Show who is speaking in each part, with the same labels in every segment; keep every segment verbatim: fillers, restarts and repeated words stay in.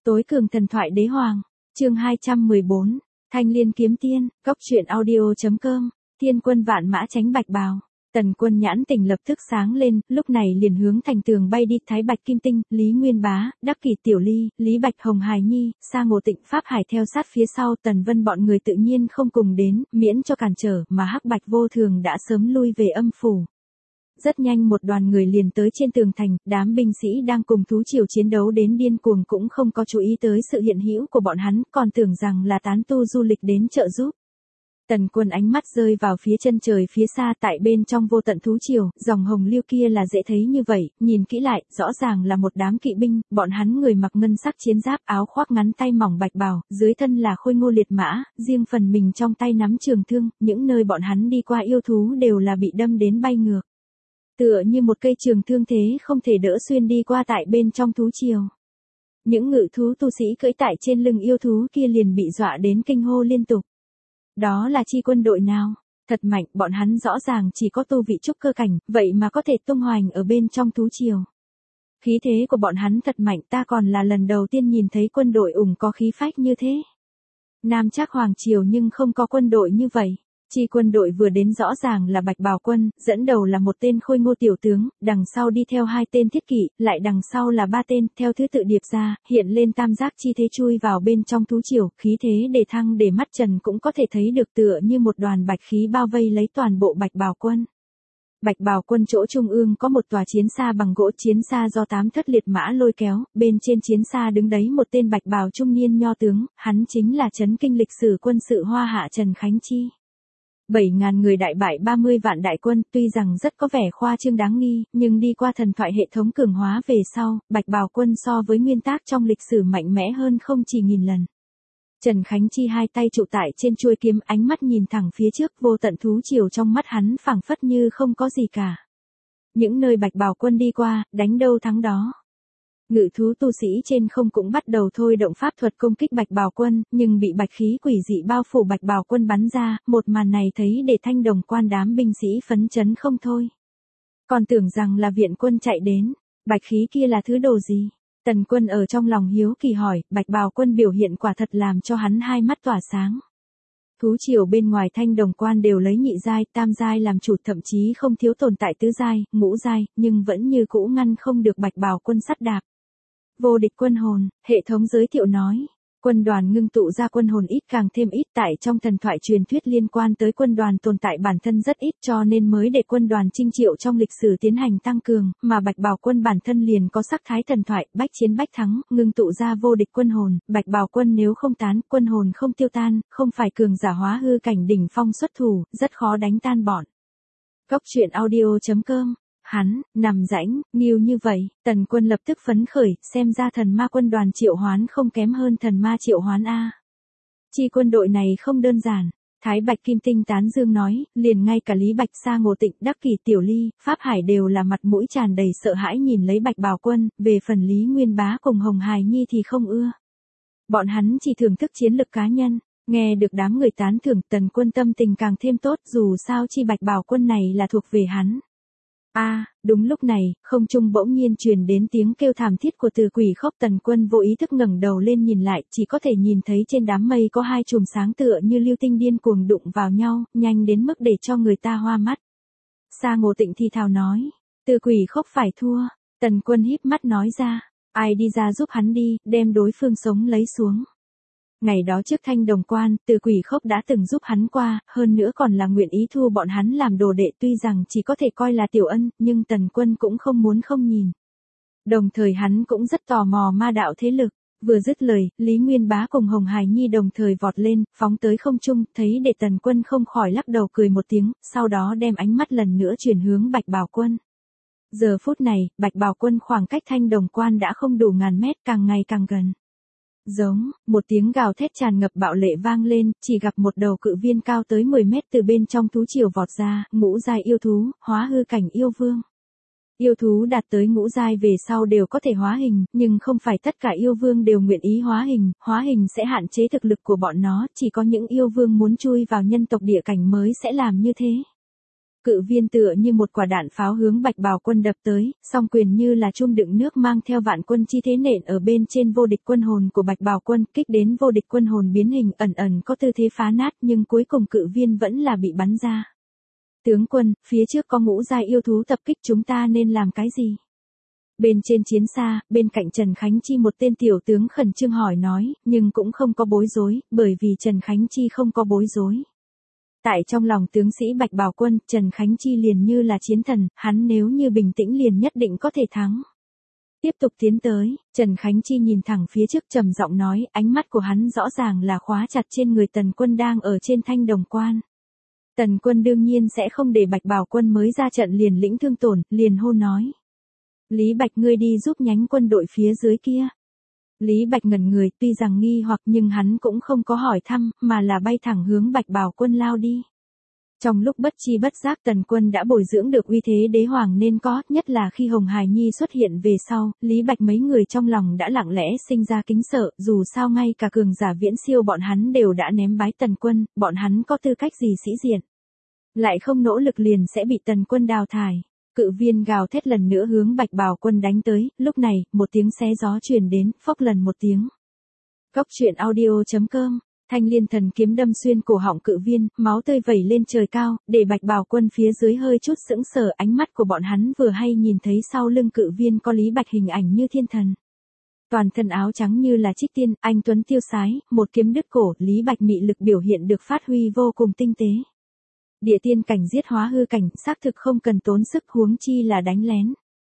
Speaker 1: Tối cường thần thoại đế hoàng, chương hai trăm mười bốn, Thanh Liên kiếm tiên, góc truyện audio chấm com, thiên quân vạn mã tránh bạch bào. Tần Quân nhãn tình lập tức sáng lên, lúc này liền hướng thành tường bay đi. Thái Bạch Kim Tinh, Lý Nguyên Bá, Đắc Kỷ Tiểu Ly, Lý Bạch Hồng Hài Nhi, Sa Ngộ Tịnh Pháp Hải theo sát phía sau. Tần Vân bọn người tự nhiên không cùng đến, miễn cho cản trở, mà Hắc Bạch Vô Thường đã sớm lui về âm phủ. Rất nhanh một đoàn người liền tới trên tường thành, đám binh sĩ đang cùng thú triều chiến đấu đến điên cuồng cũng không có chú ý tới sự hiện hữu của bọn hắn, còn tưởng rằng là tán tu du lịch đến trợ giúp. Tần Quân ánh mắt rơi vào phía chân trời phía xa, tại bên trong vô tận thú triều, dòng hồng lưu kia là dễ thấy như vậy, nhìn kỹ lại, rõ ràng là một đám kỵ binh, bọn hắn người mặc ngân sắc chiến giáp, áo khoác ngắn tay mỏng bạch bào, dưới thân là khôi ngô liệt mã, riêng phần mình trong tay nắm trường thương, những nơi bọn hắn đi qua yêu thú đều là bị đâm đến bay ngược. Tựa như một cây trường thương thế không thể đỡ xuyên đi qua tại bên trong thú triều. Những ngự thú tu sĩ cưỡi tại trên lưng yêu thú kia liền bị dọa đến kinh hô liên tục. Đó là chi quân đội nào? Thật mạnh, bọn hắn rõ ràng chỉ có tu vị trúc cơ cảnh, vậy mà có thể tung hoành ở bên trong thú triều. Khí thế của bọn hắn thật mạnh, ta còn là lần đầu tiên nhìn thấy quân đội ủng có khí phách như thế. Nam Trác Hoàng Triều nhưng không có quân đội như vậy. Chi quân đội vừa đến rõ ràng là Bạch Bào quân, dẫn đầu là một tên khôi ngô tiểu tướng, đằng sau đi theo hai tên thiết kỵ, lại đằng sau là ba tên, theo thứ tự điệp ra, hiện lên tam giác chi thế chui vào bên trong thú triều, khí thế để thăng để mắt trần cũng có thể thấy được, tựa như một đoàn bạch khí bao vây lấy toàn bộ Bạch Bào quân. Bạch Bào quân chỗ trung ương có một tòa chiến xa bằng gỗ, chiến xa do tám thất liệt mã lôi kéo, bên trên chiến xa đứng đấy một tên bạch bào trung niên nho tướng, hắn chính là chấn kinh lịch sử quân sự Hoa Hạ Trần Khánh Chi. bảy ngàn người đại bại ba mươi vạn đại quân, tuy rằng rất có vẻ khoa trương đáng nghi, nhưng đi qua thần thoại hệ thống cường hóa về sau, Bạch Bào quân so với nguyên tác trong lịch sử mạnh mẽ hơn không chỉ nghìn lần. Trần Khánh Chi hai tay trụ tại trên chuôi kiếm, ánh mắt nhìn thẳng phía trước, vô tận thú triều trong mắt hắn phảng phất như không có gì cả. Những nơi Bạch Bào quân đi qua, đánh đâu thắng đó. Ngự thú tu sĩ trên không cũng bắt đầu thôi động pháp thuật công kích Bạch Bào quân, nhưng bị bạch khí quỷ dị bao phủ Bạch Bào quân bắn ra, một màn này thấy để Thanh Đồng quan đám binh sĩ phấn chấn không thôi. Còn tưởng rằng là viện quân chạy đến, bạch khí kia là thứ đồ gì? Tần Quân ở trong lòng hiếu kỳ hỏi, Bạch Bào quân biểu hiện quả thật làm cho hắn hai mắt tỏa sáng. Thú triều bên ngoài Thanh Đồng quan đều lấy nhị giai, tam giai làm chủ, thậm chí không thiếu tồn tại tứ giai, ngũ giai, nhưng vẫn như cũ ngăn không được Bạch Bào quân sắt đạp. Vô địch quân hồn, hệ thống giới thiệu nói. Quân đoàn ngưng tụ ra quân hồn ít càng thêm ít, tại trong thần thoại truyền thuyết liên quan tới quân đoàn tồn tại bản thân rất ít, cho nên mới để quân đoàn Trinh Triệu trong lịch sử tiến hành tăng cường, mà Bạch Bào quân bản thân liền có sắc thái thần thoại, bách chiến bách thắng, ngưng tụ ra vô địch quân hồn. Bạch Bào quân nếu không tán, quân hồn không tiêu tan, không phải cường giả hóa hư cảnh đỉnh phong xuất thủ, rất khó đánh tan bọn. Góc truyện audio chấm com. Hắn, nằm rãnh, nghiêu như vậy, Tần Quân lập tức phấn khởi, xem ra thần ma quân đoàn Triệu Hoán không kém hơn thần ma Triệu Hoán a. Chi quân đội này không đơn giản. Thái Bạch Kim Tinh tán dương nói, liền ngay cả Lý Bạch, Sa Ngộ Tịnh, Đắc Kỷ Tiểu Ly, Pháp Hải đều là mặt mũi tràn đầy sợ hãi nhìn lấy Bạch Bào quân, về phần Lý Nguyên Bá cùng Hồng Hài Nhi thì không ưa. Bọn hắn chỉ thưởng thức chiến lực cá nhân. Nghe được đám người tán thưởng, Tần Quân tâm tình càng thêm tốt, dù sao chi Bạch Bào quân này là thuộc về hắn. A, à, đúng lúc này, không trung bỗng nhiên truyền đến tiếng kêu thảm thiết của Từ Quỷ Khốc. Tần Quân vô ý thức ngẩng đầu lên nhìn lại, chỉ có thể nhìn thấy trên đám mây có hai chùm sáng tựa như lưu tinh điên cuồng đụng vào nhau, nhanh đến mức để cho người ta hoa mắt. Sa Ngộ Tịnh thì thào nói, Từ Quỷ Khốc phải thua. Tần Quân híp mắt nói ra, ai đi ra giúp hắn đi, đem đối phương sống lấy xuống. Ngày đó trước Thanh Đồng quan, Từ Quỷ Khốc đã từng giúp hắn qua, hơn nữa còn là nguyện ý thu bọn hắn làm đồ đệ, tuy rằng chỉ có thể coi là tiểu ân, nhưng Tần Quân cũng không muốn không nhìn. Đồng thời hắn cũng rất tò mò ma đạo thế lực. Vừa dứt lời, Lý Nguyên Bá cùng Hồng Hài Nhi đồng thời vọt lên, phóng tới không trung, thấy để Tần Quân không khỏi lắc đầu cười một tiếng, sau đó đem ánh mắt lần nữa chuyển hướng Bạch Bào quân. Giờ phút này, Bạch Bào quân khoảng cách Thanh Đồng quan đã không đủ ngàn mét, càng ngày càng gần. Giống, một tiếng gào thét tràn ngập bạo lệ vang lên, chỉ gặp một đầu cự viên cao tới mười mét từ bên trong thú triều vọt ra, ngũ giai yêu thú, hóa hư cảnh yêu vương. Yêu thú đạt tới ngũ giai về sau đều có thể hóa hình, nhưng không phải tất cả yêu vương đều nguyện ý hóa hình, hóa hình sẽ hạn chế thực lực của bọn nó, chỉ có những yêu vương muốn chui vào nhân tộc địa cảnh mới sẽ làm như thế. Cự viên tựa như một quả đạn pháo hướng Bạch Bào Quân đập tới, song quyền như là chum đựng nước mang theo vạn quân chi thế nện ở bên trên vô địch quân hồn của Bạch Bào Quân, kích đến vô địch quân hồn biến hình ẩn ẩn có tư thế phá nát, nhưng cuối cùng cự viên vẫn là bị bắn ra. Tướng quân, phía trước có ngũ giai yêu thú tập kích, chúng ta nên làm cái gì? Bên trên chiến xa, bên cạnh Trần Khánh Chi một tên tiểu tướng khẩn trương hỏi nói, nhưng cũng không có bối rối, bởi vì Trần Khánh Chi không có bối rối. Tại trong lòng tướng sĩ Bạch Bào Quân, Trần Khánh Chi liền như là chiến thần, hắn nếu như bình tĩnh liền nhất định có thể thắng. Tiếp tục tiến tới, Trần Khánh Chi nhìn thẳng phía trước trầm giọng nói, ánh mắt của hắn rõ ràng là khóa chặt trên người Tần Quân đang ở trên thanh đồng quan. Tần Quân đương nhiên sẽ không để Bạch Bào Quân mới ra trận liền lĩnh thương tổn, liền hô nói. Lý Bạch, ngươi đi giúp nhánh quân đội phía dưới kia. Lý Bạch ngẩn người, tuy rằng nghi hoặc nhưng hắn cũng không có hỏi thăm, mà là bay thẳng hướng Bạch Bào Quân lao đi. Trong lúc bất chi bất giác Tần Quân đã bồi dưỡng được uy thế đế hoàng nên có, nhất là khi Hồng Hải Nhi xuất hiện về sau, Lý Bạch mấy người trong lòng đã lặng lẽ sinh ra kính sợ, dù sao ngay cả cường giả viễn siêu bọn hắn đều đã ném bái Tần Quân, bọn hắn có tư cách gì sĩ diện. Lại không nỗ lực liền sẽ bị Tần Quân đào thải. Cự viên gào thét lần nữa hướng Bạch Bào Quân đánh tới, lúc này, một tiếng xé gió truyền đến, phốc lần một tiếng. Cốc truyện audio chấm com, Thanh Liên thần kiếm đâm xuyên cổ họng cự viên, máu tươi vẩy lên trời cao, để Bạch Bào Quân phía dưới hơi chút sững sờ, ánh mắt của bọn hắn vừa hay nhìn thấy sau lưng cự viên có Lý Bạch hình ảnh như thiên thần. Toàn thân áo trắng như là trích tiên, anh tuấn tiêu sái, một kiếm đứt cổ, Lý Bạch mị lực biểu hiện được phát huy vô cùng tinh tế. Địa tiên cảnh giết hóa hư cảnh, xác thực không cần tốn sức, huống chi là đánh lén.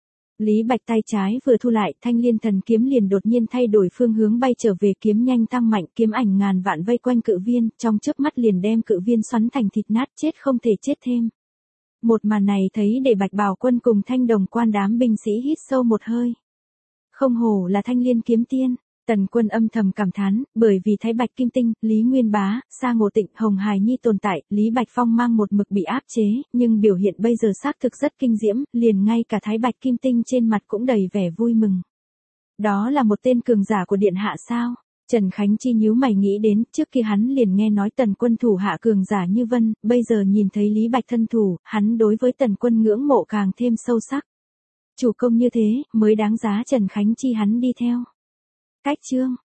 Speaker 1: Lý Bạch tay trái vừa thu lại, Thanh Liên thần kiếm liền đột nhiên thay đổi phương hướng bay trở về, kiếm nhanh tăng mạnh, kiếm ảnh ngàn vạn vây quanh cự viên, trong chớp mắt liền đem cự viên xoắn thành thịt nát, chết không thể chết thêm. Một màn này thấy để Bạch Bào Quân cùng Thanh Đồng Quan đám binh sĩ hít sâu một hơi. Không hổ là Thanh Liên kiếm tiên. Tần Quân âm thầm cảm thán, bởi vì Thái Bạch Kim Tinh, Lý Nguyên Bá, Sa Ngộ Tịnh, Hồng Hải Nhi tồn tại, Lý Bạch Phong mang một mực bị áp chế, nhưng biểu hiện bây giờ xác thực rất kinh diễm, liền ngay cả Thái Bạch Kim Tinh trên mặt cũng đầy vẻ vui mừng. Đó là một tên cường giả của điện hạ sao? Trần Khánh Chi nhíu mày nghĩ đến, trước kia hắn liền nghe nói Tần Quân thủ hạ cường giả như vân, bây giờ nhìn thấy Lý Bạch thân thủ, hắn đối với Tần Quân ngưỡng mộ càng thêm sâu sắc. Chủ công như thế, mới đáng giá Trần Khánh Chi hắn đi theo. Cách chương